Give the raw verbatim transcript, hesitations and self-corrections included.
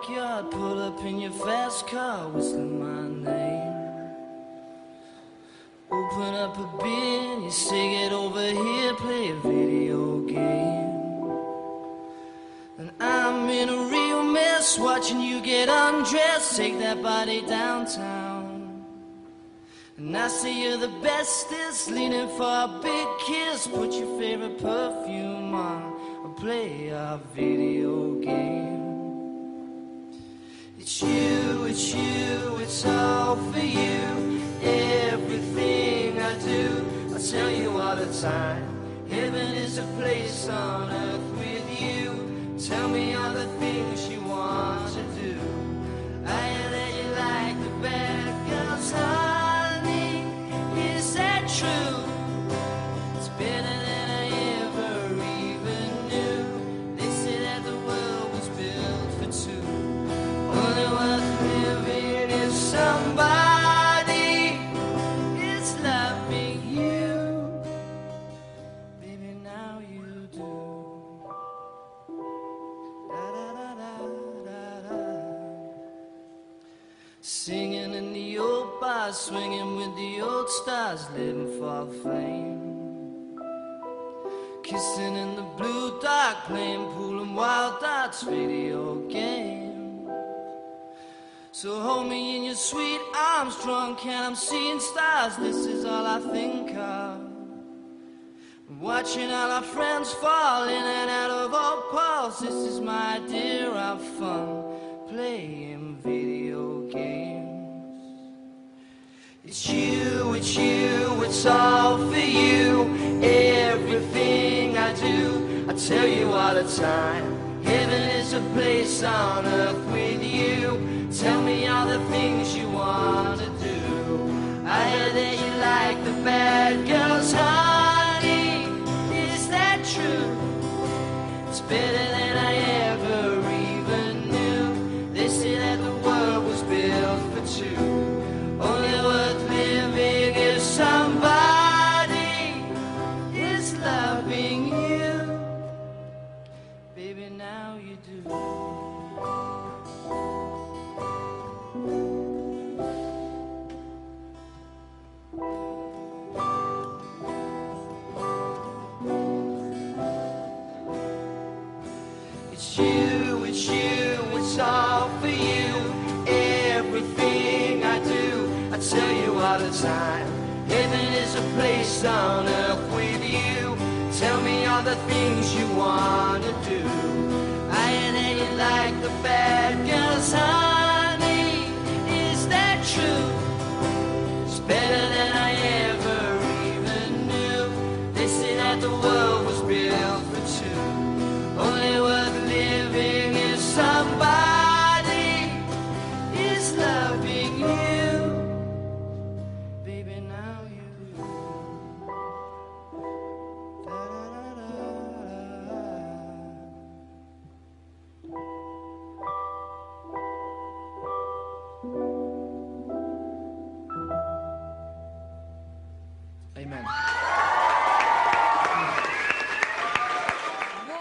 backyard, pull up in your fast car, whistling my name. Open up a beer, you say get over here, play a video game. And I'm in a real mess, watching you get undressed, take that body downtown. And I say you're the bestest, leaning for a big kiss, put your favorite perfume on, or play our video game. It's you, it's you, it's all for you. Everything I do, I tell you all the time. Heaven is a place on earth with you. Tell me all the things you want to do. I hear that you like the bad girls, honey. Is that true? It's better than I ever even knew. They say that the world was built for two. Only worth living is somebody is loving you. Baby, now you do. Da, da, da, da, da, da. Singing in the old bars, swinging with the old stars, living for fame. Kissing in the blue dark, playing pool and wild darts, video game. So hold me in your sweet arms, drunk and I'm seeing stars. This is all I think of. Watching all our friends fall in and out of our pulse. This is my idea of fun, playing video games. It's you, it's you, it's all for you. Everything I do, I tell you all the time. Heaven is a place on earth with you. Tell me all the things you want to do. I hear that you like the bad girls, honey. Is that true? It's better than I ever even knew. They say that the world was built for two. Only worth living if somebody is loving you. Baby, now you do. It's you, it's you, it's all for you. Everything I do, I tell you all the time. Heaven is a place on earth with you. Tell me all the things you want to do. I hear that you like the bad girls, huh?